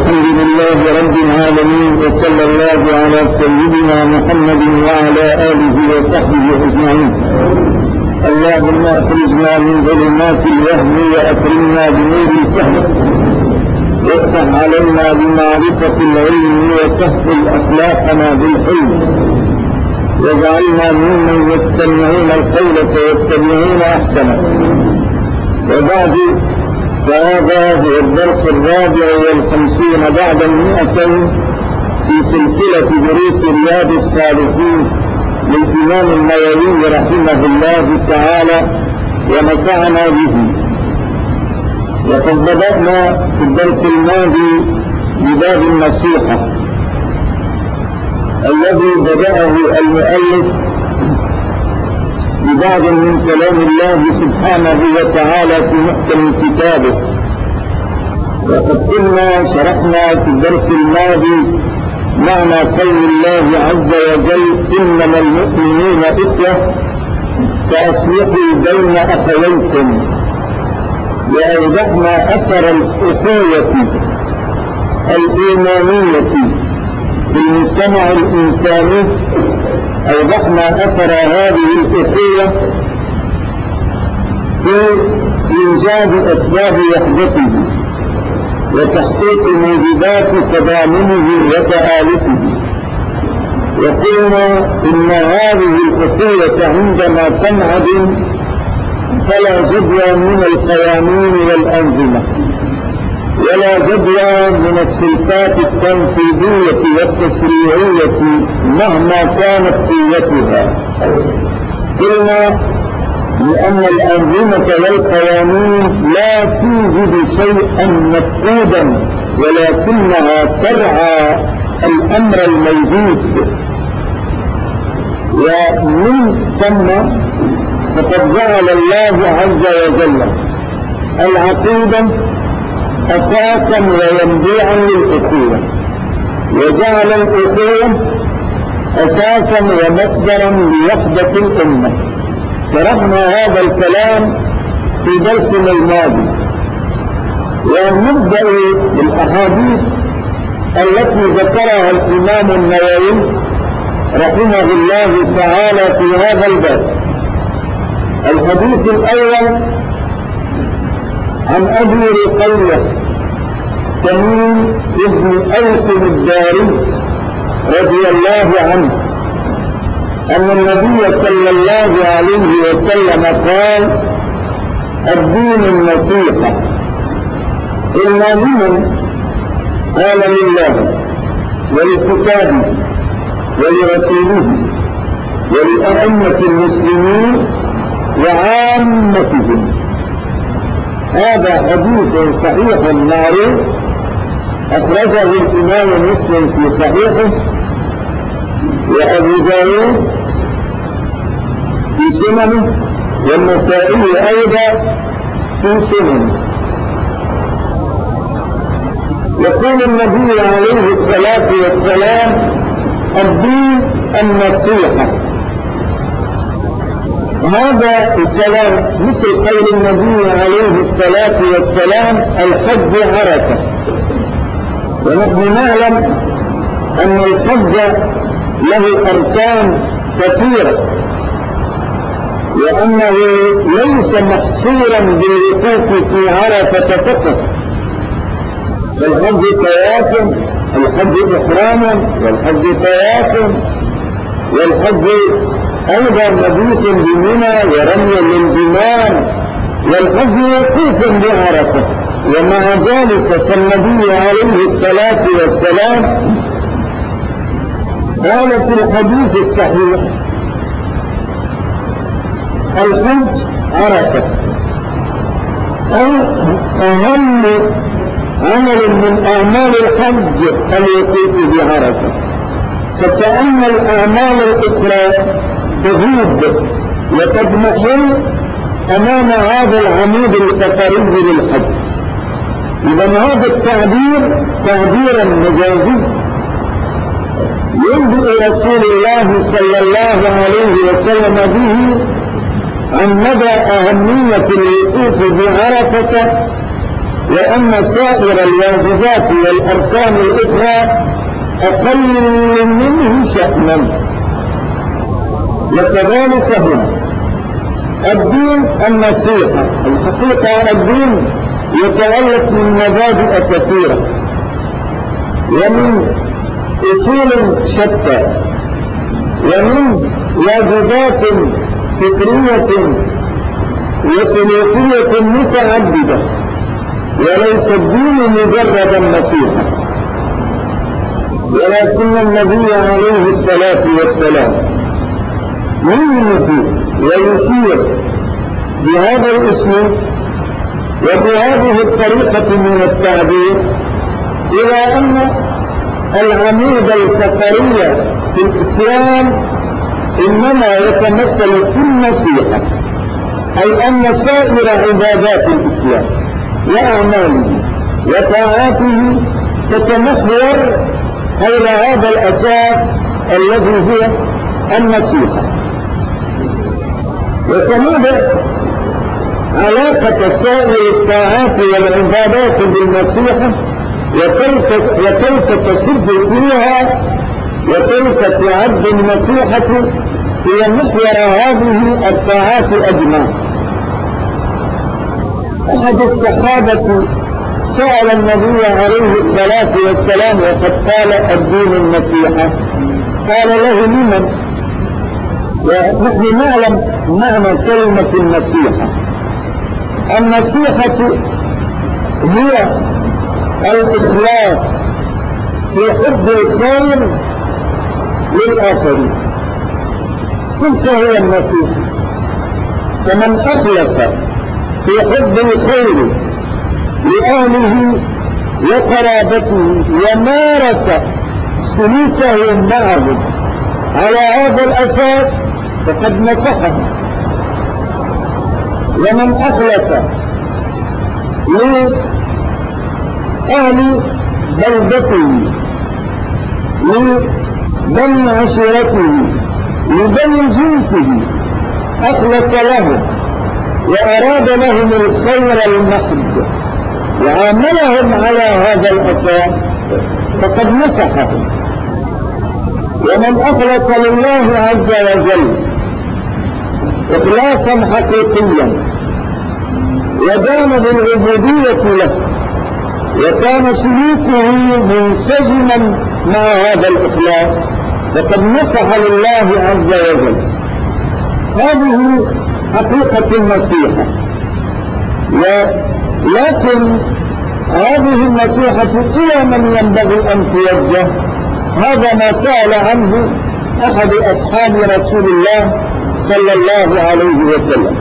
الحمد لله رب العالمين، وصلى الله على سيدنا محمد وعلى آله وصحبه أجمعين. اللهم أخرجنا من ظلمات الوهم وأكرمنا بنور الفهم، وافتح علينا بمعرفة العلم وسهل أخلاقنا بالحلم، واجعلنا ممن يستمعون القول فيتبعون أحسنه. وبعد، فهذا هو الدرس الرابع والخمسين بعد 200 في سلسلة دروس رياض الصالحين للإمام النووي رحمه الله تعالى ونفعنا به. وقد بدأنا في الدرس الماضي بباب النصيحة الذي بدأه المؤلف ببعض من كلام الله سبحانه وتعالى في محكم كتابه. وقد كنا شرحنا في الدرس الماضي معنى قول الله عز وجل: إنما المؤمنون إخوة فأصلحوا بين أخويكم. وأوضحنا أثر الأخوة الإيمانية في المجتمع الإنساني، أوضحنا أثر هذه الأخوة في إيجاد أسباب وحدته وتحقيق موجبات تضامنه وتآلفه. وقلنا إن هذه الأخوة عندما تنعدم فلا جدوى من القوانين والأنظمة، ولا جدوى من السلطات التنفيذية والتشريعية مهما كانت قوتها. قلنا لأن الأنظمة والقوانين لا توجد شيئا مفقودا، ولكنها ترعى الأمر الموجود. ومن ثم فقد جعل الله عز وجل العقيدة أساسا وينبوعا للأخوة، وجعل الأخوة أساسا ومصدرا لوحدة الأمة. شرحنا هذا الكلام في درسنا الماضي، ونبدأ بالأحاديث التي ذكرها الإمام النووي رحمه الله تعالى في هذا الباب. الحديث الأول عن أبي رقية تميم بن أوس الداري رضي الله عنه أن النبي صلى الله عليه وسلم قال: الدين النصيحة. قلنا لمن؟ قال: لله ولكتابه ولرسوله ولأئمة المسلمين وعامتهم. هذا حديث صحيح معروف أخرجه الإمام مسلم في صحيحه، وأبو داود في سننه، والنسائي أيضا في سننه. يقول النبي عليه الصلاة والسلام: الدين النصيحة. هذا الكلام مثل قول النبي عليه الصلاة والسلام: الحج عرفة. ونحن نعلم أن الحج له أركان كثيرة، وأنه ليس محصورا بالوقوف في عرفة فقط، فالحج طواف، الحج إحراما، والحج طواف، والحج أيضا مبيت بمنى ورمي للجمار، والحج وقوف بعرفة. ومع ذلك فالنبي عليه الصلاة والسلام قال في الحديث الصحيح: الحج عرفة، أو أهم عمل من أعمال الحج الوقوف بعرفة. فكأن الأعمال الأخرى تغيب وتضمحل أمام هذا العمود الفقري للحج. إذا هذا التعبير تعبيرا مجازي ينبئ رسول الله صلى الله عليه وسلم به عن مدى أهمية الوقوف بعرفة وأن سائر الواجبات والأركان الأخرى أقل منه شأنا. وكذلك هم الدين النصيحة. الحقيقة الدين يتألف من مبادئ كثيرة ومن أصول شتى ومن واجبات فكرية وسلوكية متعددة، وليس الدين مجرد النصيحة. ولكن النبي عليه الصلاة والسلام يلمح ويشير بهذا الاسلوب وبهذه الطريقة من التعبير إلى أن العمود الفقري في الإسلام إنما يتمثل في النصيحة، أي أن سائر عبادات الإسلام وأعماله وطاعاته تتمحور حول هذا الأساس الذي هو النصيحة. وتنبع علاقة سائر الطاعات والعبادات بالنصيحة وكيف تسد فيها وكيف تعد النصيحة هي محور هذه الطاعات أجمع. أحد الصحابة سأل النبي عليه الصلاة والسلام وقد قال الدين النصيحة، قال له لمن؟ ونحن نعلم معنى كلمة النصيحة. النصيحة هي الإخلاص في حب الخير للآخرين، تلك هي النصيحة. فمن أخلص في حب الخير لأهله وقرابته ومارس سلوكه معهم على هذا الأساس فقد نصحه. ومن أخلص لأهل بلدته لبني عشيرته لبني جنسه أخلص لهم وأراد لهم الخير المحض وعاملهم على هذا الأساس فقد نصحهم. ومن أخلص لله عز وجل إخلاصا حقيقيا ودان بالعبودية له وكان سلوكه منسجما مع هذا الإخلاص فقد نصح لله عز وجل. هذه حقيقة النصيحة. ولكن هذه النصيحة إلى من ينبغي أن توجه؟ هذا ما سأل عنه أحد أصحاب رسول الله صلى الله عليه وسلم،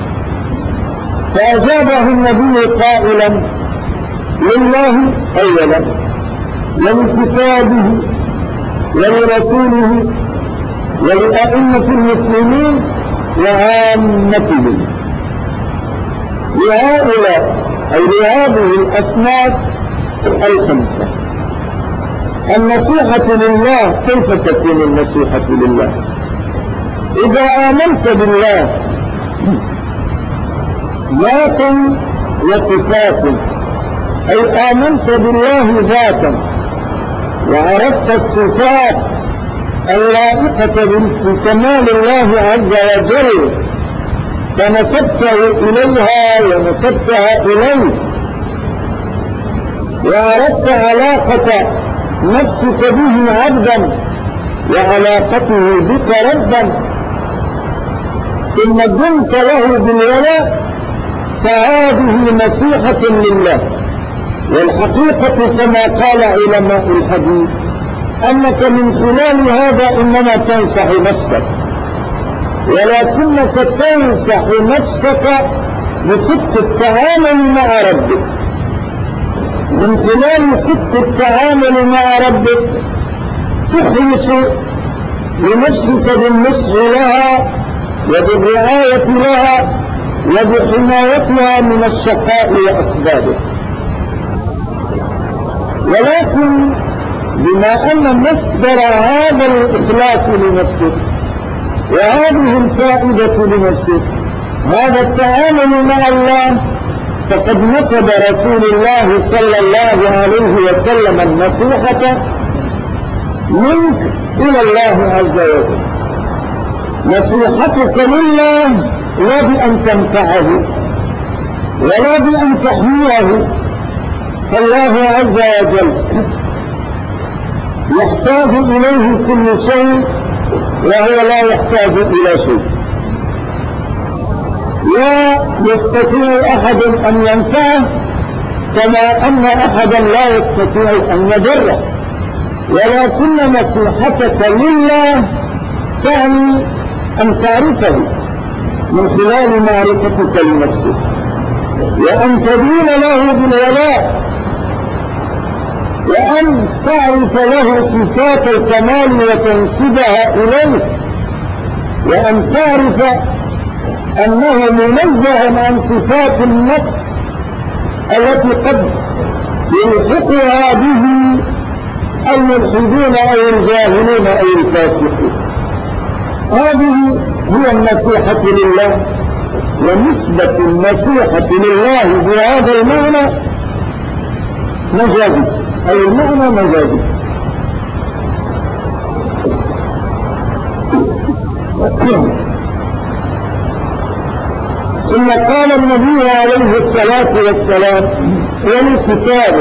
فأجابه النبي قائلا: لله أولا ولكتابه ولرسوله ولأئمة المسلمين وعامتهم. لهؤلاء أي لهذه الأصناف الخمسة. النصيحة لله، كيف تكون النصيحة لله؟ إذا آمنت بالله ذاتا وصفات، أي آمنت بالله ذاتا وعرفت الصفات اللائقة بكمال الله عز وجل فنسبته إليها ونسبتها إليه، وعرفت علاقة نفسك به عبدا وعلاقته بك ربا، ثم دمت له بالولاء، فهذه نصيحة لله. والحقيقة كما قال علماء الحديث أنك من خلال هذا إنما تنصح نفسك، ولكنك تنصح نفسك بصدق التعامل مع ربك. من خلال صدق التعامل مع ربك تخلص لنفسك بالنصح لها وبالرعاية لها وبحمايتها من الشقاء وأسبابه. ولكن بما أن مصدر هذا الإخلاص لنفسك وهذه الفائدة لنفسك هذا التعامل مع الله، فقد نسب رسول الله صلى الله عليه وسلم النصيحة منك إلى الله عز وجل. نصيحتك لله لا بأن تنفعه ولا بأن تحميه، فالله عز وجل يحتاج إليه كل شيء وهو لا يحتاج إلى شيء. لا يستطيع أحد أن ينفعه كما أن أحدا لا يستطيع أن يضره، ولكن نصيحتك لله تعني أن تعرفه من خلال معرفتك لنفسه، وأن تدين له بالولاء، وأن تعرف له صفات الكمال وتنسبها إليه، وأن تعرف أنه منزه عن صفات النقص التي قد يلحقها به الملحدون أو الجاهلون أو الفاسقين. هذه هي النصيحة لله، ونسبة النصيحة لله بهذا المعنى مجازي، أي المعنى مجازي. ثم قال النبي عليه الصلاة والسلام ولكتابه: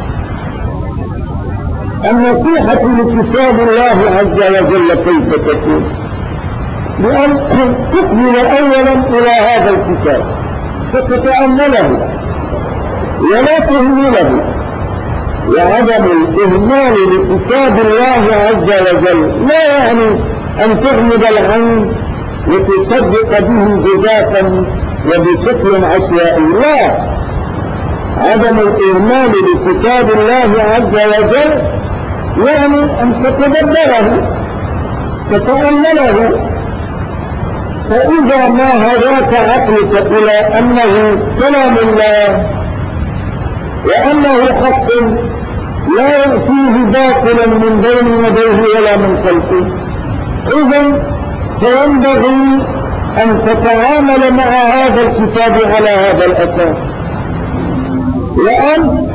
النصيحة لكتاب الله عز وجل كيف تكون؟ بأن تقبل أولا إلى هذا الكتاب فتتأمله ولا تهمله، وعدم الإهمال لكتاب الله عز وجل لا يعني أن تغمض العين وتصدق به جزافا وبشكل عشوائي، لا. عدم الإهمال لكتاب الله عز وجل يعني أن تتدبره تتأمله، فإذا ما هداك عقلك إلى أنه كلام الله وأنه حق لا يأتيه باطلا من بين يديه ولا من خلفه، إذن فينبغي أن تتعامل مع هذا الكتاب على هذا الأساس، وأن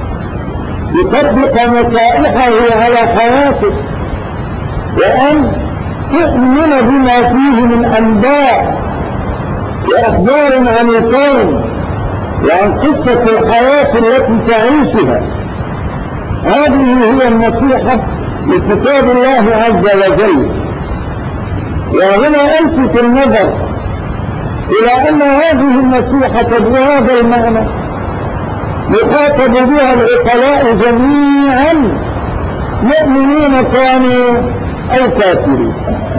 يطبق نصائحه على حياتك، وأن تؤمن بما فيه من أنباء وأخبار عن الكون وعن قصة الحياة التي تعيشها. هذه هي النصيحة لكتاب الله عز وجل. وهنا ألفت النظر إلى أن هذه النصيحة بهذا المعنى يخاطب بها العقلاء جميعا، مؤمنين كانوا أو كافرين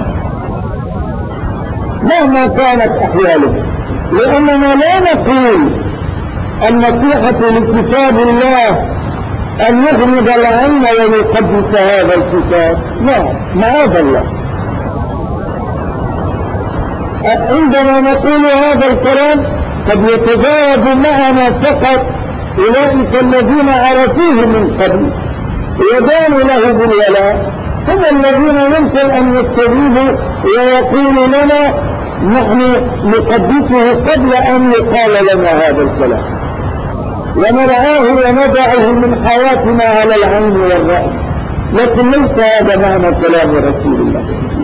مهما كانت أحوالهم، لأننا لا نقول النصيحة لكتاب الله أن يغمض العين ويقدس هذا الكتاب، لا، معاذ الله. عندما نقول هذا الكلام قد يتجاوب معنا فقط أولئك الذين عرفوه من قبل ويدانوا له بالولاء، هم الذين يمكن أن يستجيبوا ويقولوا لنا نحن نقدسه قبل أن يقال لنا هذا الكلام، ونرعاه وندعه من حياتنا على العين والرأس، لكن ليس هذا معنى كلام رسول الله.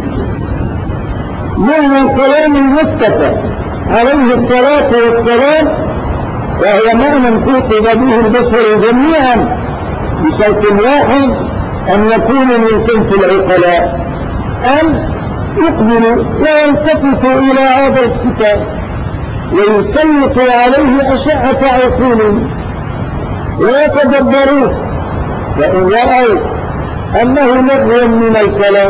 معنى كلام المصطفى عليه الصلاة والسلام وهو معنى خطب به البشر جميعا بشرط واحد، أن يكونوا من صنف العقلاء، أن يقبلوا ويلتفتوا إلى هذا الكتاب ويسلطوا عليه أشعة عقولهم ويتدبروه، وإن رأوا أنه لغو من الكلام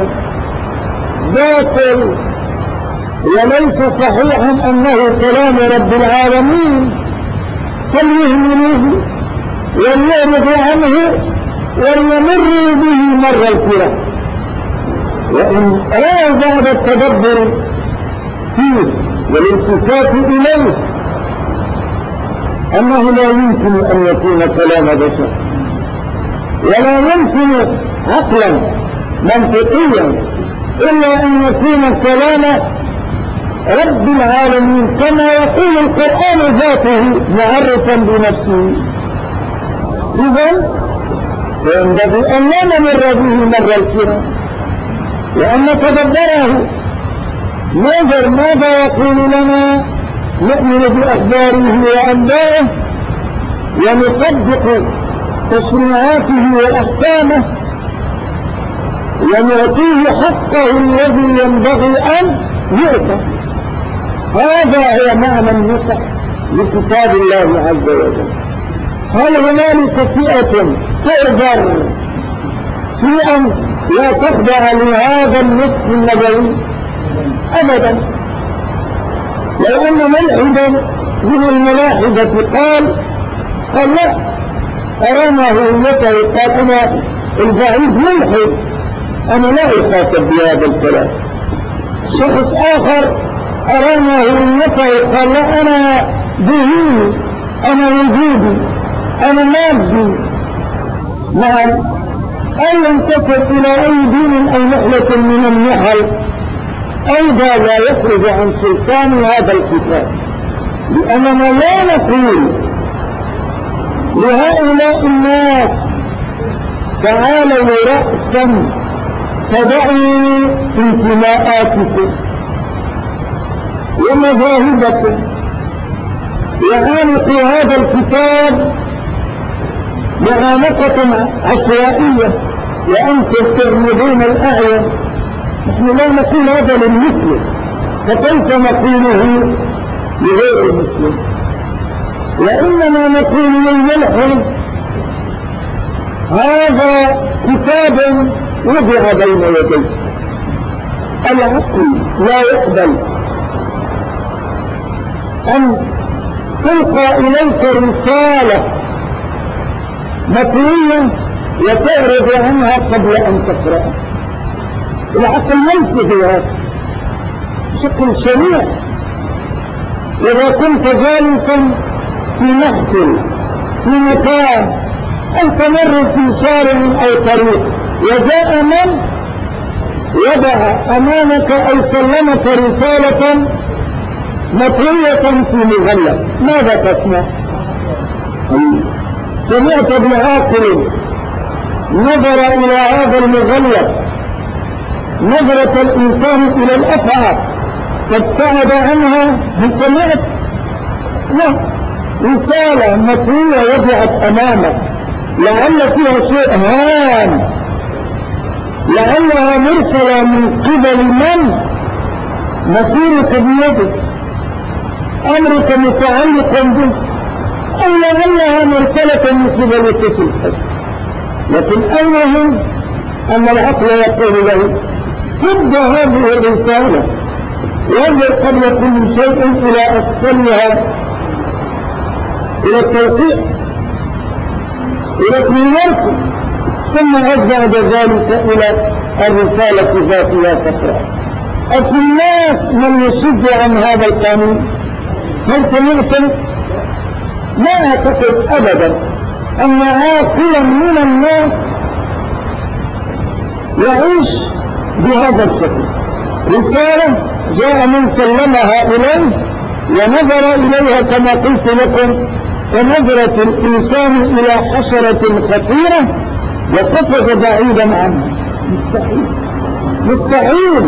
باطل وليس صحيحا أنه كلام رب العالمين فليهملوه وليعرضوا عنه وليمروا به مر الكرام. وإن رأوا بعد التدبر فيه والالتفات إليه أنه لا يمكن أن يكون كلام بشر ولا يمكن عقلا منطقيا إلا أن يكون كلام رب العالمين كما يقول القرآن ذاته معرفا بنفسه. إذن ينبغي أن لا نمر به مر الكرام وأن نتدبره، نظر ماذا يقول لنا، نؤمن بأخباره وأنبائه ونطبق تشريعاته وأحكامه ونعطيه حقه الذي ينبغي أن يؤتى. هذا هو معنى النصح لكتاب الله عز وجل. هل هنالك فئة تقدر في أن لا تخضع لهذا النصح النبوي؟ أبدا. لو أن ملحدا من الملاحدة قال لا أرانا هويته، قال أنا البعيد ملحد، أنا لا أخاطب بهذا الكلام. شخص آخر أرانا هويته، قال لا أنا ديني، أنا وجودي، أنا مادي. نعم، أن ينتسب إلى أي دين أو نحلة من النحل أيضا لا يخرج عن سلطان هذا الكتاب، لأننا لا نقول لهؤلاء الناس تعالوا رأسا فدعوا انتماءاتكم ومذاهبكم وعانقوا هذا الكتاب معانقة عشوائية وأنتم تغمضون الأعين. نحن لا نقول هذا للمسلم، فكيف نقوله لغير المسلم؟ وإنما نقول للملحد هذا كتاب وضع بين يديك، العقل لا يقبل أن تلقى إليك رسالة متنية وتعرض عنها قبل أن تقرأ. العقل ينفذ هذا بشكل سريع. إذا كنت جالسا في محفل في مكان أو تمر في شارع أو طريق وجاء من وضع أمامك أو سلمك رسالة مطوية في مغلق، ماذا تسمع؟ سمعت ابن عاقل نظر إلى هذا المغلق نظرة الإنسان إلى الأفعى فابتعد عنها. هل سمعت؟ لا، رسالة مطوية وضعت أمامك لعل فيها شيء هام، لعلها مرسلة من قبل من؟ مسيرك بيدك، أمرك متعلق به، أو لعلها مرسلة من قبل طفل. لكن المهم أن العقل يقول له خذ هذه الرسالة وانظر قبل كل شيء إلى أسفلها، إلى التوقيع، إلى اسم المرسل، ثم عد بعد ذلك إلى الرسالة ذاتها تقرأ. أفي الناس من يشد عن هذا القانون؟ هل سمعتم؟ لا أعتقد أبدا أن عاقلا من الناس يعيش بهذا الشكل. رسالة جاء من سلمها إليه ونظر إليها كما قلت لكم كنظرة الإنسان إلى حشرة خطيرة وقفز بعيدا عنها. مستحيل مستحيل.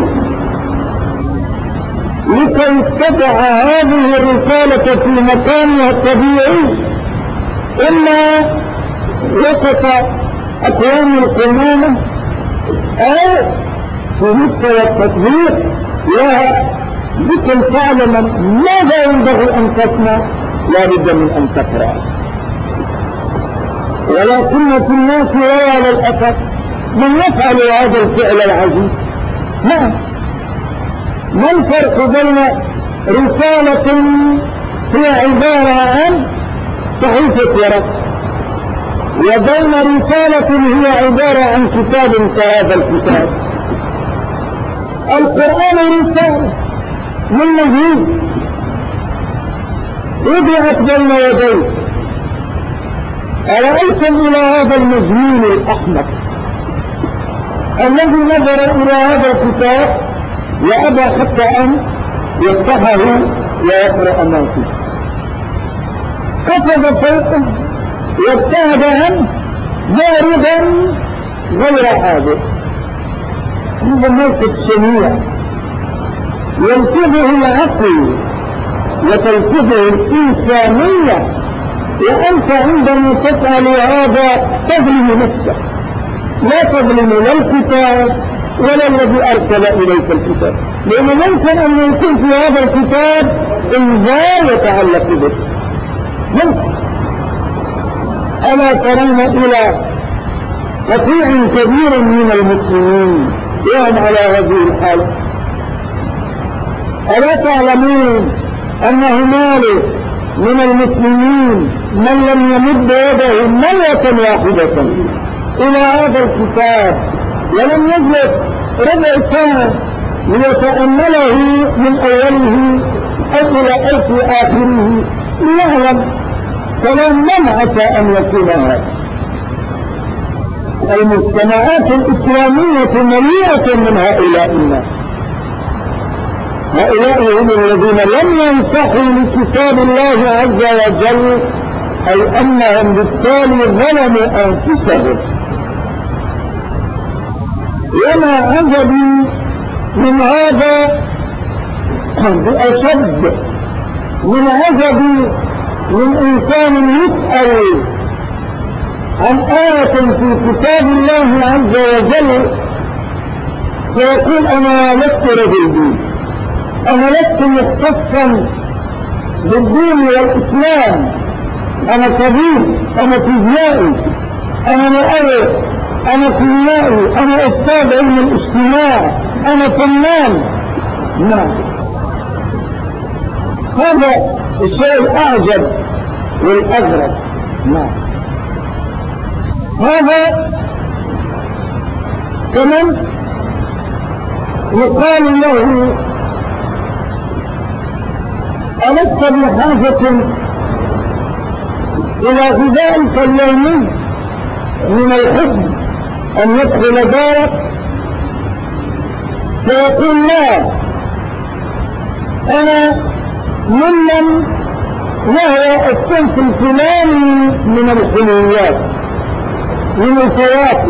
لكي تضع هذه الرسالة في مكانها الطبيعي إما وسط أكوان القمامة أو في مستوى التطبيق لها، لكي تعلم ماذا ينبغي أن تسمع لا بد من أن تقرأ. ولكن في الناس وعلى الأسف من يفعل هذا الفعل العجيب. نعم، ما الفرق بين رسالة هي عبارة عن صحيفة ورق وبين رسالة هي عبارة عن كتاب كهذا الكتاب؟ القرآن رسالة من مجهول وضعت بين يديه. أرأيتم إلى هذا المجنون الأحمق الذي نظر إلى هذا الكتاب وأبى حتى أن يفتحه ويقرأ ما فيه. قفز فوقه وابتعد عنه باردا غير عابر. هذا موقف شنيع يلفظه العقل وتلفظه الإنسانية، وأنت عندما تفعل هذا تظلم نفسك، لا تظلم لا الكتاب ولا الذي أرسل إليك الكتاب، لأنه ممكن أن يكون في هذا الكتاب إنذار يتعلق به. ممكن. ألا ترون إلى قطيع كبير من المسلمين وهم على هذه الحالة؟ ألا تعلمون أن هنالك من المسلمين من لم يمد يده مرة واحدة إلى هذا الكتاب ولم يجلس ربع ساعة ليتأمله من أوله أو إلى في آخره ليعلم؟ فمن عسى أن يكون هذا. المجتمعات الإسلامية مليئة من هؤلاء الناس. هؤلاء هم الذين لم ينصحوا لكتاب الله عز وجل، أي أنهم بالتالي ظلموا أنفسهم. وما عجبي من هذا بأشد من عجبي من إنسان يسأل عن آية في كتاب الله عز وجل فيقول أنا لست رجل دين، أنا لست مختصا بالدين والإسلام، أنا طبيب، أنا فيزيائي، أنا مؤرخ، أنا كيميائي، أنا أستاذ علم الاجتماع، أنا فنان. نعم، هذا الشيء الأعجب والأغرب. نعم، هذا كمان يقال له ألست بحاجة إلى غذائك اليومي من الحب أن يدخل دارك؟ فيقول لا، أنا ممن وهو الصنف الفلاني من الحلويات، من الفواكه،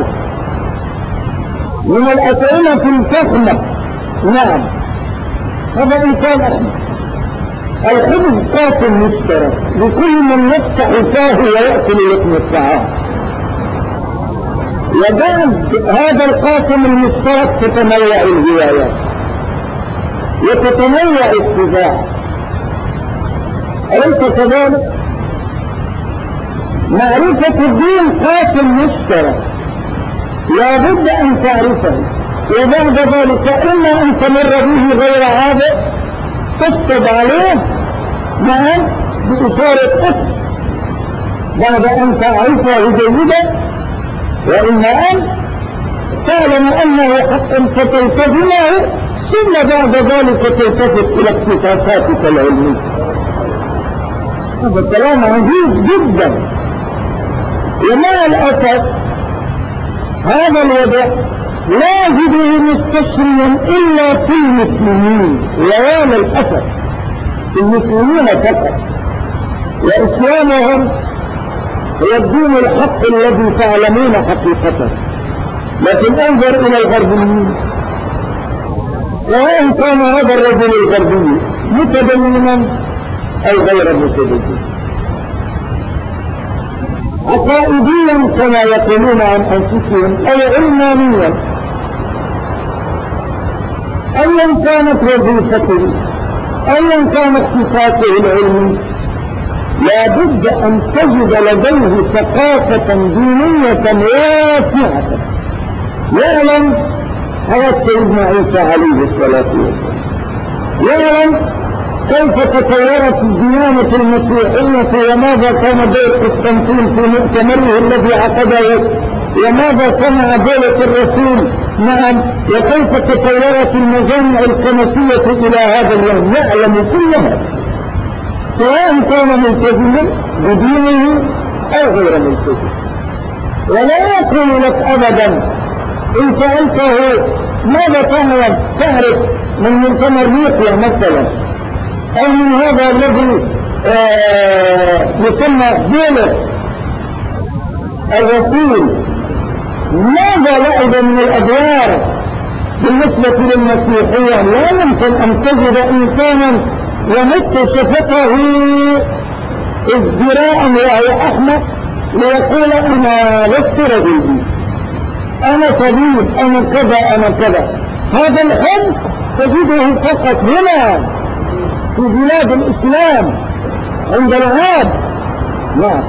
من الأطعمة الفخمة. نعم، هذا إنسان أحمد. الخبز قاسم مشترك لكل من يفتح فاه ويأكل لقم الطعام، وبعد هذا القاسم المشترك تتنوع الهوايات وتتنوع الطباع، أليس كذلك؟ معرفة الدين قاسم مشترك لا بد أن تعرفه، وبعد ذلك إما أن تمر به غير عابر تكتب عليه معا بإشارة إكس بعد أن تعرفه جيدا، وإما أن تعلم أنه حق فتلتزمه ثم بعد ذلك تلتفت إلى اختصاصاتك العلمية. هذا كلام عجيب جدا. ومع الأسف هذا الوضع لا يجده مستشريا إلا في المسلمين، ويا للأسف المسلمين فقط، وإسلامهم هو الدين الحق الذي تعلمون حقيقته. لكن انظر إلى الغربيين، وإن كان هذا الرجل الغربي متدينا أو غير متدين، عقائديا كما يقولون عن أنفسهم أو علمانيا، أيا كانت وظيفته أيا كان اختصاصه العلمي، لا بد أن تجد لديه ثقافة دينية واسعة يعلم حياة سيدنا عيسى عليه الصلاة والسلام، يعلم كيف تطورت الديانة المسيحية وماذا كان دور قسطنطين في مؤتمره الذي عقده، وماذا صنع دولة الرسول. نعم، وكيف تطورت المجامع الكنسية إلى هذا اليوم. يعلم كل هذا سواء كان ملتزما بدينه أو غير ملتزم، ولا يقول لك أبدا إن سألته ماذا تعرف من مؤتمر نيقيا مثلا، أو من هذا الذي يسمى دولة الرسول، ماذا لعب من الأدوار بالنسبة للمسيحية؟ لا يمكن أن تجد إنسانا يمت شفته ازدراء وهو أحمق ليقول أنا لست رجل، أنا طبيب، أنا كذا أنا كذا. هذا الحمق تجده فقط هنا في بلاد الإسلام عند العرب. لا،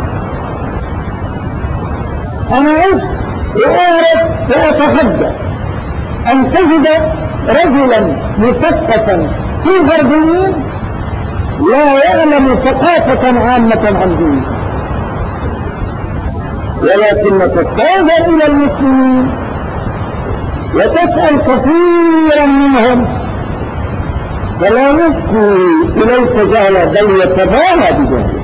أنا عشت وأعرف وأتحدى أن تجد رجلا مثقفا في غربيين لا يعلم ثقافة عامة عن دينه، ولكنك تذهب إلى المسلمين وتسأل كثيرا منهم فلا يشكو إليك جهلا بل يتباهى بجهله.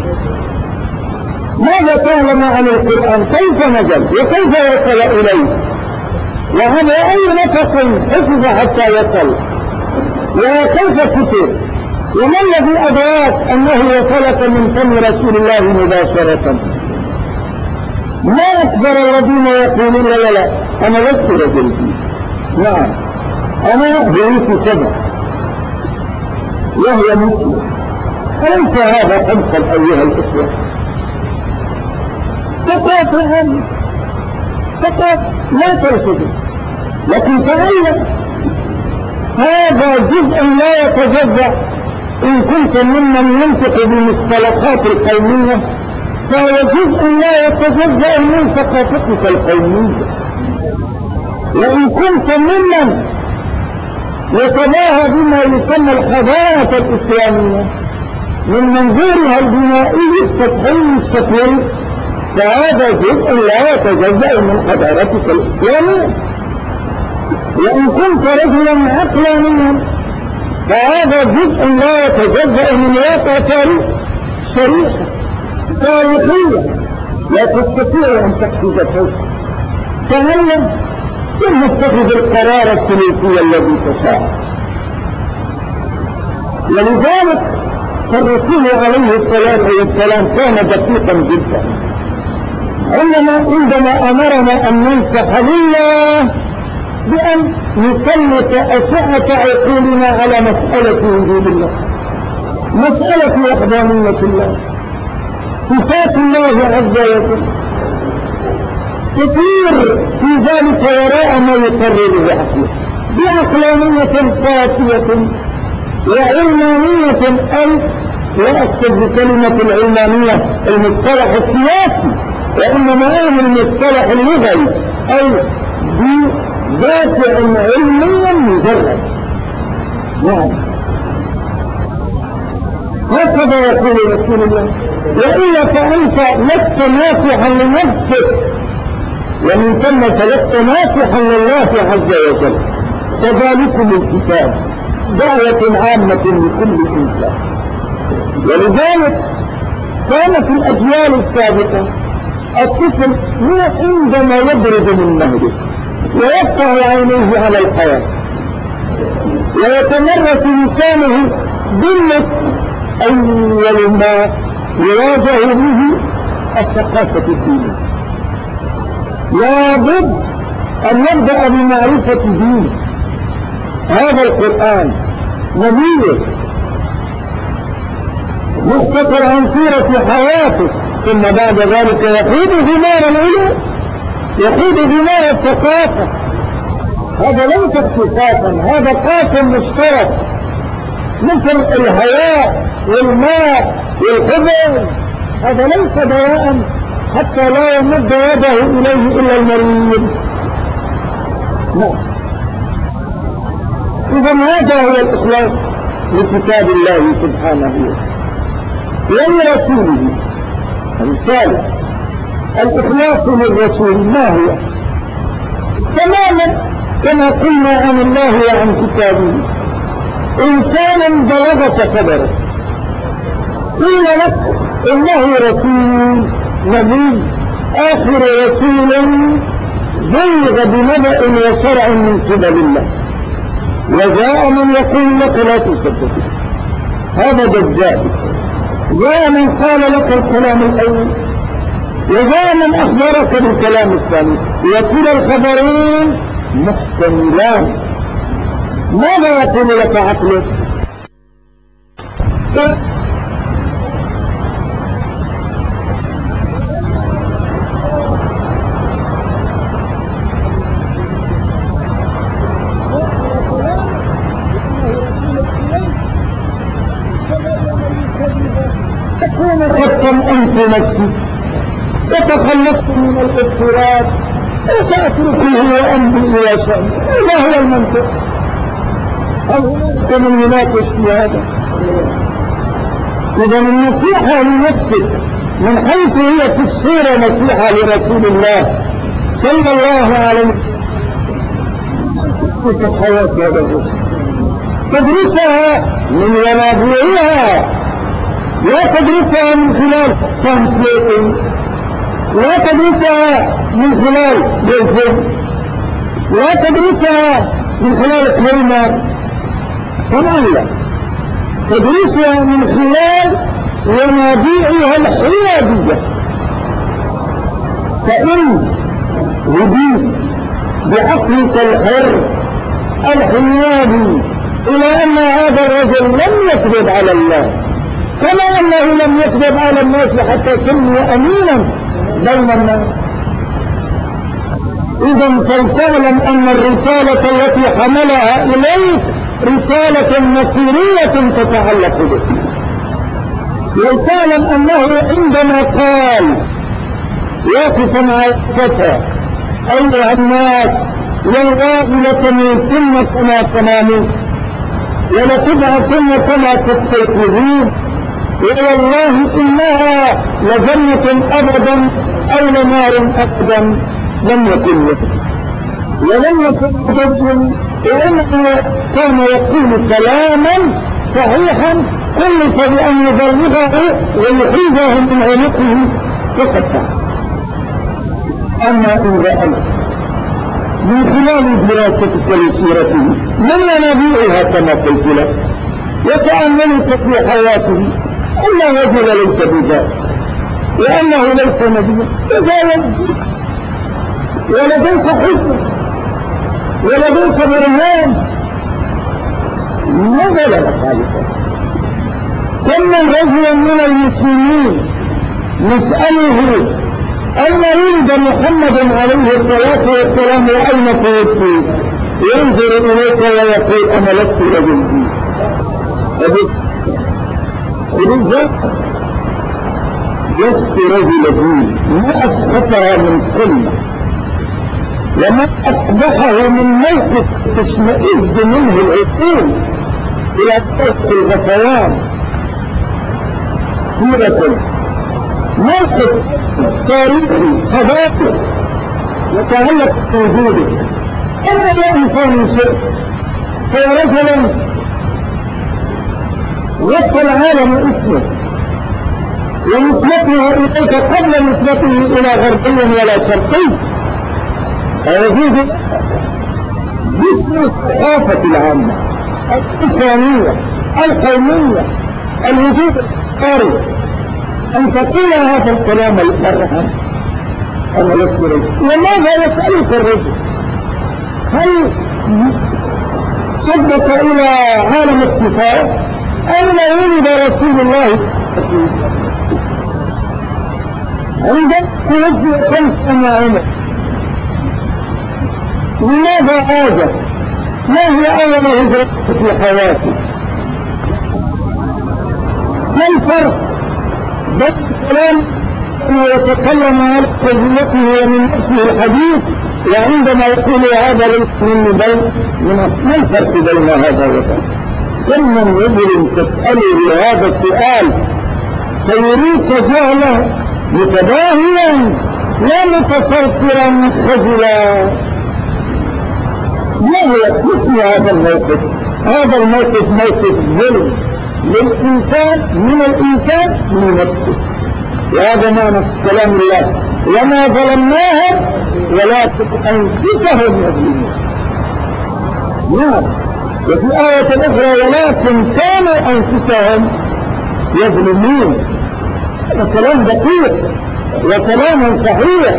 ماذا تعلم عن القرآن؟ كيف نزل وكيف وصل إليه، وعلى أي نفق حفظ حتى يصل، وكيف كتب، وما الذي أدراك أنه وصلك من فم رسول الله مباشرة؟ ما أكبر الذين يقولون لا أنا لست رجل، نعم أنا بريت كذا وهي مسلم. أليس هذا حمقا أيها الإخوة؟ فقط لا ترتدي، لكن تعلم هذا جزء لا يتجزأ. إن كنت ممن ينطق بمصطلحات القومية فهو جزء لا يتجزأ من ثقافتك القومية. وإن كنت ممن يتباهى بما يسمى الحضارة الإسلامية من منظورها البنائي السطحي السطحي فهذا جزء لا يتجزأ من حضارتك الإسلامية. وإن كنت رجلا عقلانيا فهذا جزء لا يتجزأ من واقع شريحة تاريخية لا تستطيع أن تقفز فوقه. فهل ثم اتخذ القرار السلوكي الذي تشاء. ولذلك فالرسول عليه الصلاة والسلام كان دقيقا جدا عندما أمرنا أن ننصح لله بأن نسلط أشعة عقولنا على مسألة وجود الله، مسألة وحدانية الله، صفات الله عز وجل، كثير في ذلك وراء ما يقرره عقله بعقلانية صافية وعلمانية. أي لا أقصد بكلمة العلمانية المصطلح السياسي، وإنما المصطلح اللغوي، أي بدافع علمي مجرد. نعم هكذا يقول رسول الله. وإلا فأنت لست ناصحا لنفسك، ومن ثم فلست ناصحا لله عز وجل. كذلكم الكتاب دعوة عامة لكل إنسان. ولذلك كان في الأجيال السابقة الطفل هو عندما يبرد من مهده ويفتح عينيه على الحياة ويتمرس لسانه بالنطق، أول ما يواجه به الثقافة الدينية. لابد أن يبدأ بمعرفة دين هذا القرآن نبيه مختصر عن سيرة حياته، ثم بعد ذلك يقود ثمار العلم، يقود ثمار الثقافة. هذا ليس اختصاصا، هذا قاسم مشترك مثل الهواء والماء والخبز. هذا ليس دواء حتى لا يمد يده إليه إلا المريض. نعم. إذن هذا هو الإخلاص لكتاب الله سبحانه ولرسوله. الثالث الإخلاص للرسول ما هو؟ تماما كما قلنا عن الله وعن كتابه. إنسانا بلغت قدره قيل لك إنه رسول نبي آخر رسول بلغ بنبأ وشرع من قبل الله، وجاء من يقول لك لا تصدق، هذا دجال. جاء من قال لك الكلام الأول، وجاء من أخبرك بالكلام الثاني، وكلا الخبرين محتملان. ماذا يقول لك عقلك؟ تكون قد طمأنت نفسي وتخلصت من الاضطراب وسأتركه وأمضي إلى شأني. ما هو المنطق؟ هل هناك من يناقش في هذا؟ إذا النصيحة لنفسك من حيث هي في الصورة نصيحة لرسول الله صلى الله عليه وسلم حياة هذا الرسول، تدرسها من ينابيعها، لا تدرسها من خلال تنفيذ، لا تدرسها من خلال جلسة، لا تدرسها من خلال كلمة، طبعا لا، تدرسها من خلال ينابيعها الحيادية. فإن هديت بعقلك الحر الحيادي إلى أن هذا الرجل لم يكذب على الله، كما أنه لم يكذب على الناس حتى سمي أمينا بين الناس، إذا فلتعلم أن الرسالة التي حملها إليك رسالة مصيرية تتعلق به. ولتعلم أنه عندما قال واقفا على الفتى أيها الناس والغائلة منكن كما تنامون ولتبعثن كما تستيقظون، والله إنها لجنة أبدا أو لنار أبدا لم يكن له ولم يكن رجل، وإنه كان يقول كلاما صحيحا كلف بأن يبلغه ويحيزه من عنقه فقط. أما إن رأيت من خلال دراستك لسيرته من ينابيعها كما قلت لك وتأملت في حياته أن الرجل ليس بذلك وأنه ليس نبيا، إذا ولديك حجة ولديك برهان، ماذا لك ذلك؟ كم من رجل من المسلمين نسأله أن يريد محمد عليه الصلاة والسلام وأين توفي ينظر إليك ويقول أنا لست رجل دين. ولذا لست رجل دين، ما أسقطها من كلمة وما أقبحه من موقف تشمئز منه العقول إلى طرق الغفوان. سيرة موقف تاريخي قضائي يتعلق بوجوده، أما لا إنسان شيء فرجلا وفى العالم اسمه ونسبته إليك قبل نسبته إلى غربي ولا شرقي، فيجوز باسم الثقافة العامة الإنسانية القومية الوجود الحقاري أن تقول هذا الكلام المرحب أنا لست رجل. وماذا يسألك الرجل؟ هل صدق إلى عالم الكفار أين ولد رسول الله عندما توفي 5 عمر؟ لماذا عاد؟ ما هي أول هجرة في حياته؟ ما الفرق بين الكلام ويتكلم عن قضيته ومن نفسه الحديث وعندما يقول هذا ليس مني بل ما الفرق بين هذا وذاك؟ كم من رجل تسأله هذا السؤال فيريك جهله متباهيا لا متصرصرا خجلا. ما هو اسم هذا الموقف؟ هذا الموقف موقف ظلم للإنسان من الإنسان لنفسه، وهذا معنى كلام الله وما ظلمناهم ولكن أنفسهم يظلمون. نعم وفي آية أخرى ولكن كانوا أنفسهم يظلمون. هذا كلام دقيق وكلام صحيح.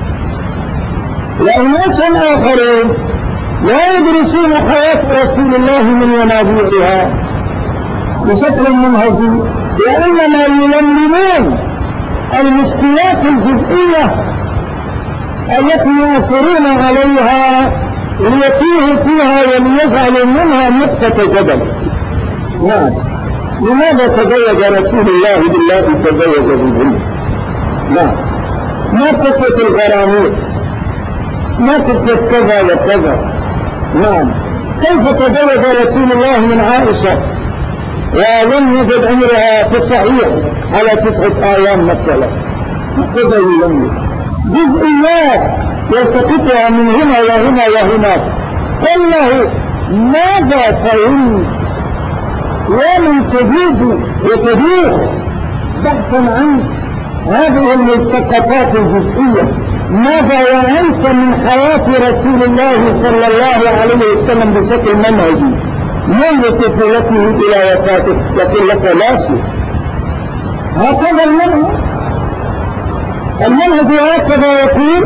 وأناس آخرين لا يدرسون حياة رسول الله من ينابيعها بشكل منهجي، وإنما يلملمون المشكلات الجزئية التي يؤثرون عليها ليتيهوا فيها وليجعلوا منها نقطة جدل. نعم، لماذا تزوج رسول الله بالله تزوج بالجنة؟ لا، ما قصة الغراميط، ما قصة كذا وكذا. نعم، كيف تزوج رسول الله من عائشة ولم يجد عمرها في الصحيح على 9 أيام مثلا؟ كذا يلمس جزئيات يلتقطها من هنا وهنا وهناك. قل له ماذا فهمت ومن تجيب وتدير بحثا عن هذه الملتقطات الجزئية. ماذا وأنت من حياة رسول الله صلى الله عليه وسلم بشكل منهجي منذ طفولته إلى وفاته؟ يقول لك لا شيء. هكذا المنهج هكذا يقول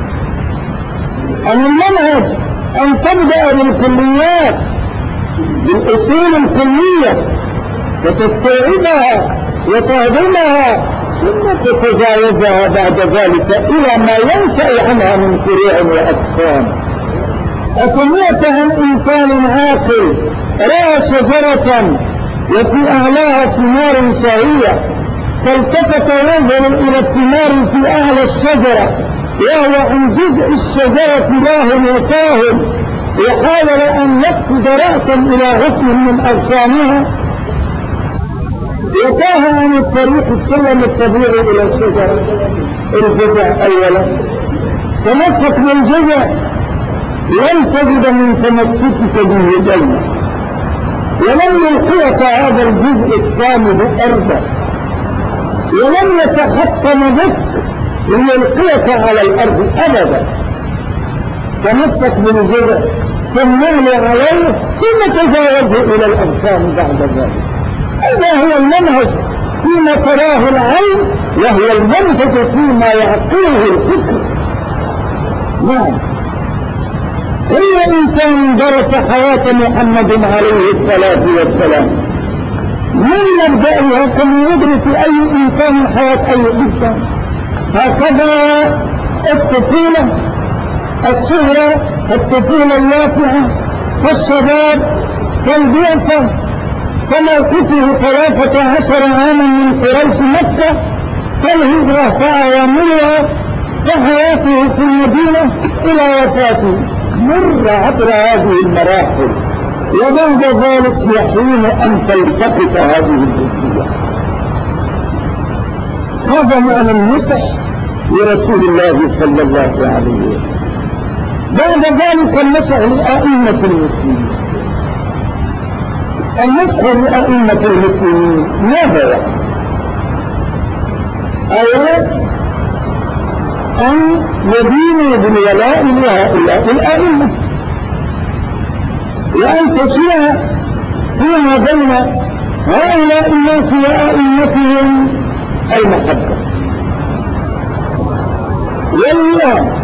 أن المنهج أن تبدأ بالكليات بالأصول الكلية وتستوعبها وتهضمها ثم تتجاوزها بعد ذلك إلى ما ينشأ عنها من فروع وأقسام. أسمعت عن إنسان عاقل رأى شجرة وفي أعلاها ثمار شهية فالتفت ينظر إلى الثمار في أعلى الشجرة وهو عن جزء الشجرة لاه وساهم وحاول أن يقصد رأسا إلى غصن من أغصانها وتاه عن الطريق السلم الطبيعي إلى الشجرة. الجزع أولا تمسك بالجزع لن تجد من تمسكك به جنة، ولم يلقيك هذا الجزء الصامد أرضا، ولم يتحكم بك ليلقيك على الأرض أبدا. تمسك بالجزع ثم اعلى عليه ثم تجاوزه إلى الأغصان بعد ذلك. هذا هو المنهج فيما تراه العين، وهو المنهج فيما يعقله الفكر. نعم، أي إنسان درس حياة محمد عليه الصلاة والسلام من مبدأها كم يدرس أي إنسان حياة أي إنسان. هكذا الطفولة الصغرى، الطفولة الواسعة، والشباب والبعثة فموقفه 13 عاما من قريش مكة فالهجرة فأوامرها فحياته في المدينة إلى وفاته مر عبر هذه المراحل، وبعد ذلك يحين أن تلتقط هذه الجزئية. هذا معنى النصح لرسول الله صلى الله عليه وسلم. بعد ذلك النصح لأئمة المسلمين. النصح لأئمة المسلمين ماذا يعني؟ أولا أن يدينوا بالولاء لهؤلاء الأئمة، وأن تشيع فيما بين هؤلاء الناس وأئمتهم المحبة والولاء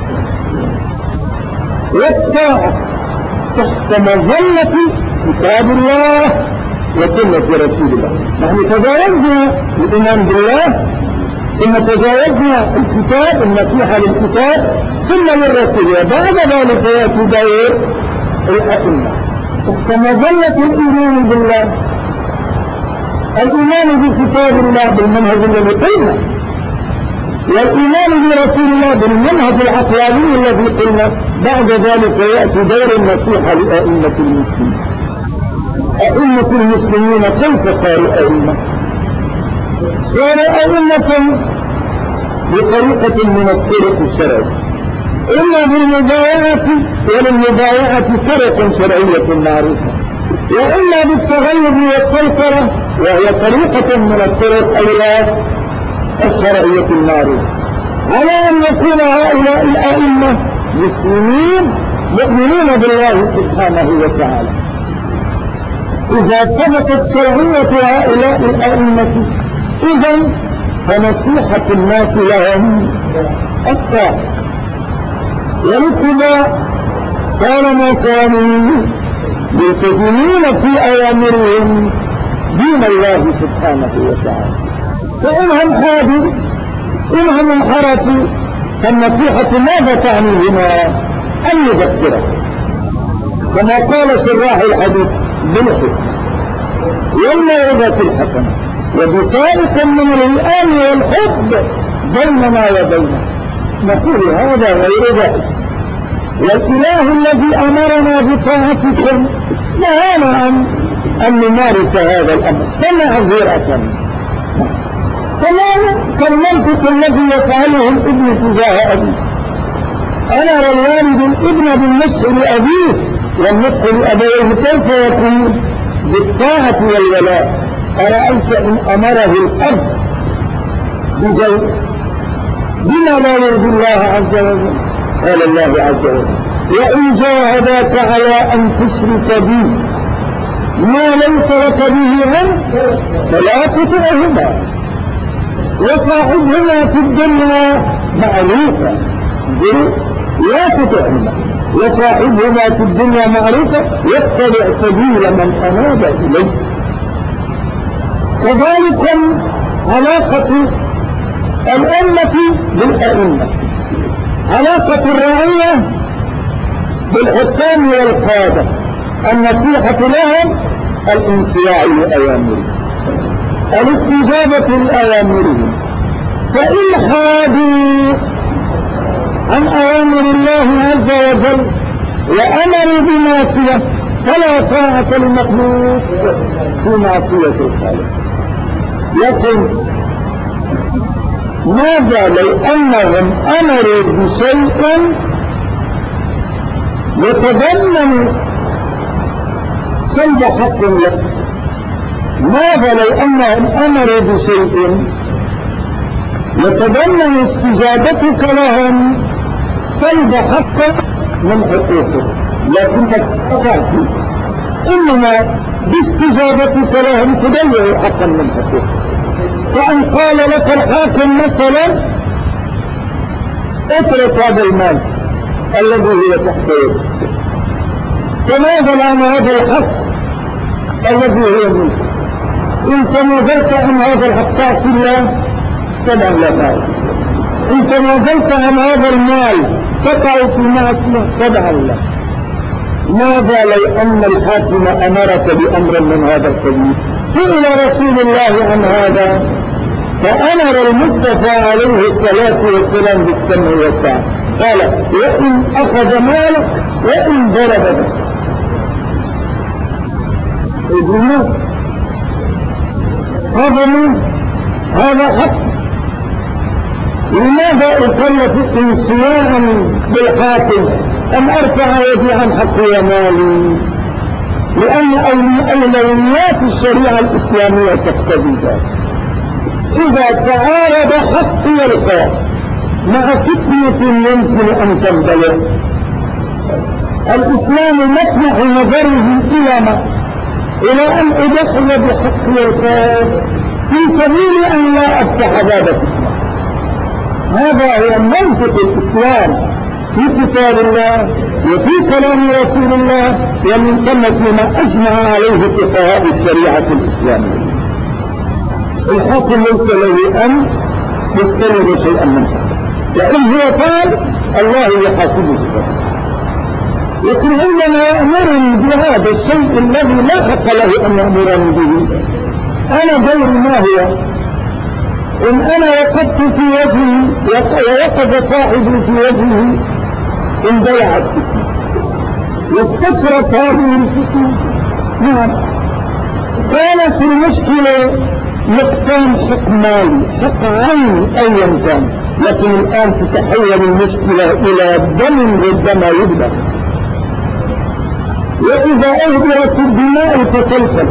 والطاعة تحت مظلة كتاب الله وسنة رسول الله. نحن تجاوزنا الإيمان بالله ثم تجاوزنا الكتاب، النصيحة للكتاب ثم للرسول، وبعد ذلك يأتي دور الأئمة تحت مظلة الإيمان بالله، الإيمان بكتاب الله بالمنهج الذي قلنا، والإيمان برسول الله بالمنهج العقلاني الذي قلنا. بعد ذلك يأتي دور النصيحة لأئمة المسلمين. أئمة المسلمين كيف صاروا أئمة؟ صاروا أئمة بطريقة من الطرق الشرعية، إما بالمبايعة، وللمبايعة طرق شرعية معروفة، وإما بالتغلب والسيطرة، وهي طريقة من الطرق أيضا الشرعية المعروفة، على أن يكون هؤلاء الأئمة مسلمين مؤمنين بالله سبحانه وتعالى، إذا ثبتت شرعية هؤلاء الأئمة إذن فنصيحة الناس لهم الطاعة. ولكذا طالما كانوا يلتزمون في أوامرهم دين الله سبحانه وتعالى، فإنهم حادوا إنهم انحرفوا، فالنصيحة ماذا تعني هنا؟ أن يذكره كما قال شراح الحديث بالحكم والموعظة الحسنة وبسائق من الوئام والحب بيننا وبينه. نقول هذا غير ذلك، والإله الذي أمرنا بطاعتكم نهانا أن نمارس هذا الأمر فمعذرة، كالمنطق الذي يفعله الابن تجاه أبيه. أمر الوالد الابن بالنصح لأبيه والنصح لأبيه كيف يكون؟ بالطاعة والولاء. أرأيت إن أمره الأب بجيء بما لا يرضي الله عز وجل؟ قال الله عز وجل: وإن جاهداك على أن تشرك بي ما ليس لك به علم فلا تطعهما وصاحبهما في الدنيا معروفا. لا تطعهما وصاحبهما في الدنيا معروفا واتبع سبيل من أناب إليه. كذلك علاقة الأمة بالأئمة، علاقة الرعية بالحكام والقادة، النصيحة لهم الانصياع لأوامرهم، الاستجابة لأوامرهم. فإن حادوا عن أوامر الله عز وجل وأمروا بمعصية فلا طاعة للمخلوق في معصية الخالق. لكن ماذا لو أنهم أمروا بشيء يتضمن سلب حق لك؟ ماذا لو أنهم أمروا بشيء يتضمن استجابتك لهم سلب حق من حقوقك لكنك تقعسي، إنما باستجابتك لهم تضيع حقا من حقوقك. فأن قال لك الحاكم مثلا اترك هذا المال الذي هو تحت يدك، فماذا عن هذا الحق الذي هو منك؟ إن تنازلت عن هذا الحق تعصي الله طبعا لا تعصي. إن تنازلت عن هذا المال تقع في معصية طبعا لا. ماذا لو أن الحاكم أمرك بأمر من هذا القبيل؟ سئل رسول الله عن هذا فأمر المصطفى عليه الصلاة والسلام بالسمع والطاعة، قال: وإن أخذ مالك وإن ضربك. هذا حق. لماذا أكلف انصياعا بالحاكم أن أرفع يدي عن حقي ومالي؟ لأن أولويات الشريعة الإسلامية تقتضي ذلك. إذا تعارض حقي الخاص مع فتنة يمكن أن تنبلغ، الإسلام مطمح نظره إلى أن أدخل بحقي الخاص في سبيل أن لا أفتح باب فتنة. هذا هو منطق الإسلام في كتاب الله وفي كلام رسول الله ومن ثم ما أجمع عليه فقهاء الشريعة الإسلامية. الحاكم ليس له أن يستند شيئا منه، لأن هو قال الله يحاسبه. لكن عندما يأمرني بهذا الشيء الذي لا حق له أن يأمرني به، أنا غير ما هو. إن أنا وقفت في وجهه ووقف صاحبي في وجهه اندلعت فتنة واستفرت هذه الفتنة. نعم، كانت المشكلة نقصان حق مالي، حق عيني أيا كان، لكن الآن تتحول المشكلة إلى دم ربما يبدأ. وإذا أهدرت الدماء تسلسل.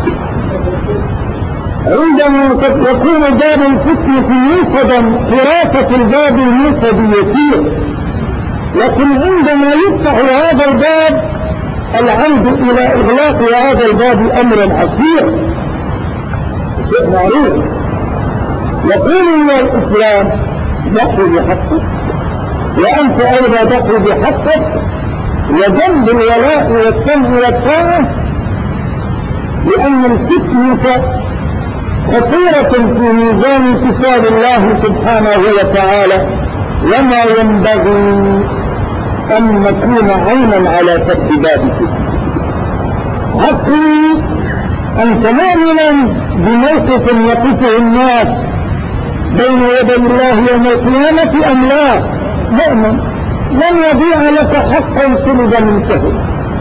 عندما يكون باب الفتنة موصدا حراسة الباب الموصد يسير، لكن عندما يفتح هذا الباب العود إلى إغلاق هذا الباب أمر عسير شيء معروف. يقول يا الإسلام ضحي بحقك وأنت أيضا ضحي بحقك، وجنب الولاء والسمع والطاعة، لأن الفتنة خطيرة في ميزان كتاب الله سبحانه وتعالى، وما ينبغي أن نكون عونا على فتح باب الفتنة. حقي أنت مؤمنا بموقف يقفه الناس بين يدي الله يوم القيامة أم لا؟ مؤمن، لن يضيع لك حقا سلب من سهل.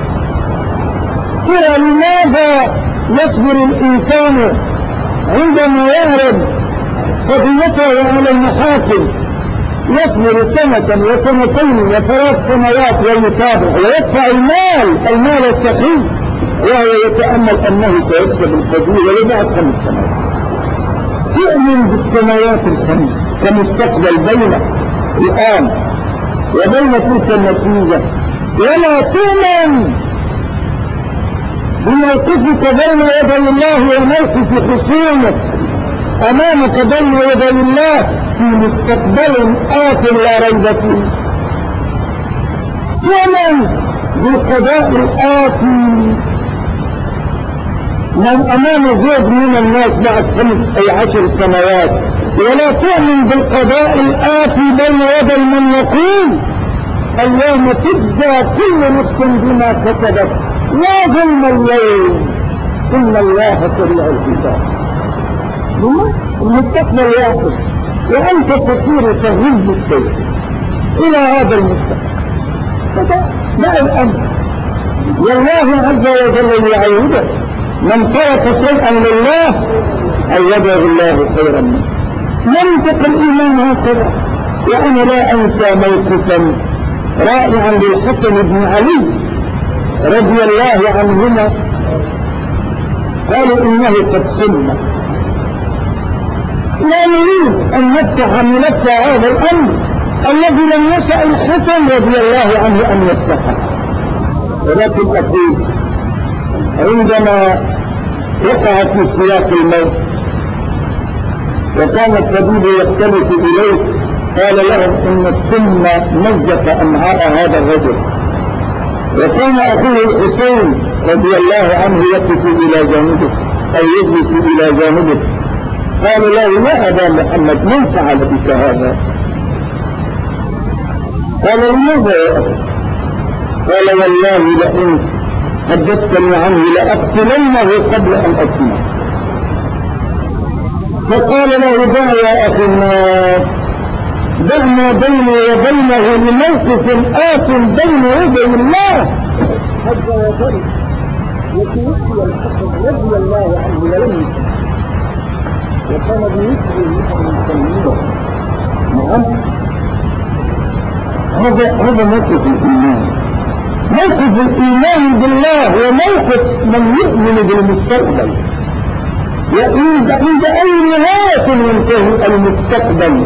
ترى لماذا يصبر الإنسان عندما يعرض قضيته على المحاكم؟ يصبر سنة وسنتين وثلاث سنوات ويتابع ويدفع المال السخي، وهو يتأمل أنه سيكسب القضية ولبعد 5 سنوات. تؤمن بالسنوات الخمس كمستقبل بينك الآن وبين تلك النتيجة، ولا تؤمن بموقفك بين يدي الله وموقف خصومك أمامك بين يدي الله في مستقبل آت لا ريب فيه. تؤمن بالقضاء الآتي من أمام زوج من الناس بعد 5 أو 10 سنوات، ولا تؤمن بالقضاء الآتي بين يدي من يقول اليوم تجزى كل نفس بما كسبت لا ظلم اليوم إن الله سريع الحساب. المستقبل واحد، وأنت تسير تهز السيف إلى هذا المستقبل. لا الأمر، والله عز وجل يعودك من ترك شيئا لله عوضه الله خيرا منه. منطق الإيمان هكذا. وأنا لا أنسى موقفا رائعا للحسن بن علي رضي الله عنهما، قالوا إنه قد سن، لا نريد أن نفتح ملف هذا الأمر الذي لم يشأ الحسن رضي الله عنه أن يفتحه، ولكن أقول عندما وقع في سياق الموت وكان الطبيب يختلف إليه قال لهم إن السم مزق أمعاء هذا الرجل، وكان أخوه الحسين رضي الله عنه يقف إلى جانبه أو يجلس إلى جانبه، قال له يا أبا محمد من فعل بك هذا؟ قال لماذا يا أخي؟ قال والله لئن حدثتني عنه لأقتلنه قبل أن أسمع. فقال له دع يا أخي الناس، دع ما بيني وبينه لموقف آت بين يدي الله حتى وفرد وتوفي الحسن رضي الله عنه ولم يسمع، وكان بيسري المسلمين. نعم، هذا موقف الإيمان، موقف الإيمان بالله وموقف من يؤمن بالمستقبل. عند أي نهاية ينتهي المستقبل.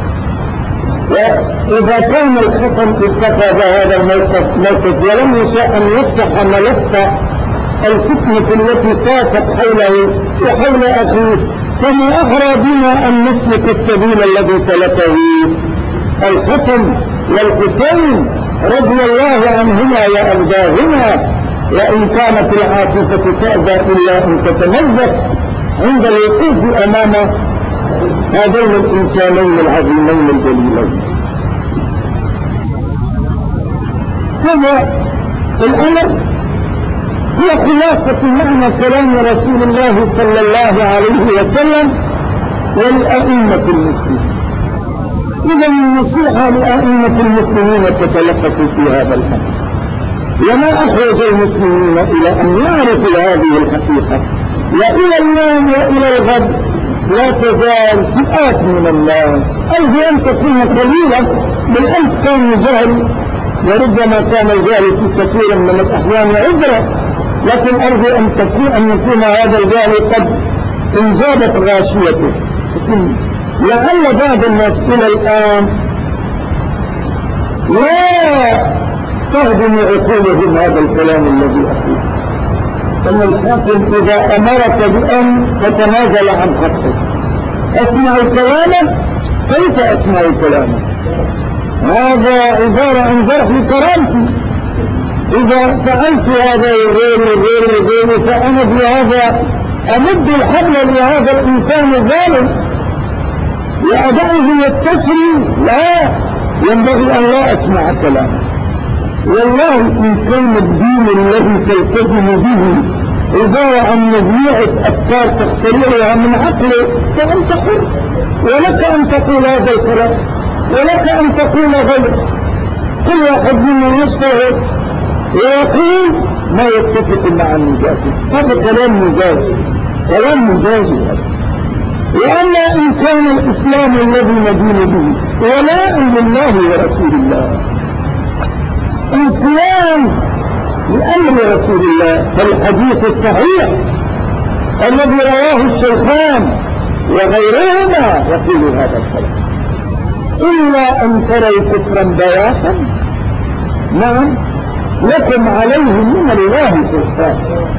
وإذا كان الحسن اتخذ هذا الموقف ولم يشاء أن يفتح ملف الفتنة التي طافت حوله وحول أخيه، فما أغرى بنا أن نسلك السبيل الذي سلكه الحسن والحسين رضي الله عنهما وأرضاهما. وإن كانت العاطفة تأذى إلا أن تتمزق عند الوقوف أمام هذين الإنسانين العظيمين الجليلين. هذا الأمر هو خلاصة معنى كلام رسول الله صلى الله عليه وسلم والأئمة المسلمين. إذا النصيحة لأئمة المسلمين تتلخص في هذا الأمر، وما أحوج المسلمين إلى أن يعرفوا هذه الحقيقة. وإلى اليوم وإلى الغد لا تزال فئات من الناس، أرجو أن تكون قليلة، بالأمس كان جهل وربما كان الجهل في كثير من الأحيان عذرا، لكن أرجو أن يكون هذا الجهل قد انجابت غاشيته. لعل بعض الناس إلى الآن لا تهدم عقولهم هذا الكلام الذي أقول. أن الحاكم إذا أمرك بأن تتنازل عن حقك أسمع كلامه، كيف أسمع كلامه؟ هذا عبارة عن جرح كرامتي. إذا فعلت هذا غيري فأنا بهذا أمد الحبل لهذا الإنسان الظالم وأدعه يستسري. لا، ينبغي أن لا أسمع كلامه. والله إن كان الدين الذي تلتزم به عبارة عن مجموعة أفكار تخترعها من عقله فأنت حر، ولك أن تقول هذا الكلام ولك أن تقول غيره. كل واحد منا يصفه ويقول ما يتفق مع المجاز. هذا كلام مجازي، كلام مجازي. وأما إن كان الإسلام الذي ندين به ولاء لله ورسول الله، الإسلام لأمر رسول الله، فالحديث الصحيح الذي رواه الشيخان وغيرهما يقول هذا الكلام: إلا أن تروا كفرا بواحا نعم لكم عليه من الله فرقان.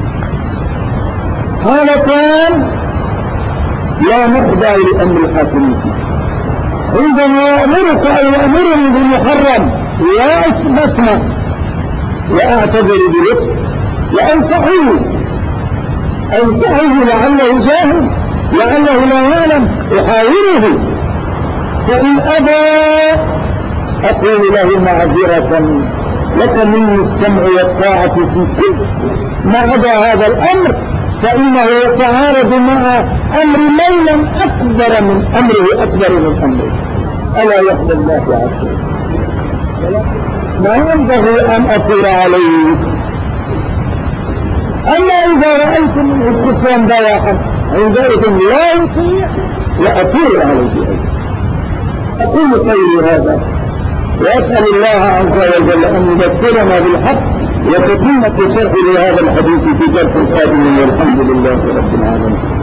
حالتان لا نخضع لأمر الحاكمين. عندما يأمرك أو يأمرني بالمحرم لا أسمع وأعتذر بلطف وأنصحه لعله جاهل لعله لا يعلم أحاوره، فإن أبى أقول له معذرة لك مني السمع والطاعة في كل ما عدا هذا الأمر، فإنه يتعارض مع أمر من أكبر من أمره. ألا يحمد الله عز وجل. ما ينبغي أن أطير عليه. أما إذا رأيت منه الكفران بواحا عندئذ لا يطيع وأطير عليه أيضا. أقول قولي هذا وأسأل الله عز وجل أن يبصرنا بالحق وتتمة شرح لهذا الحديث في درس قادم، والحمد لله رب العالمين.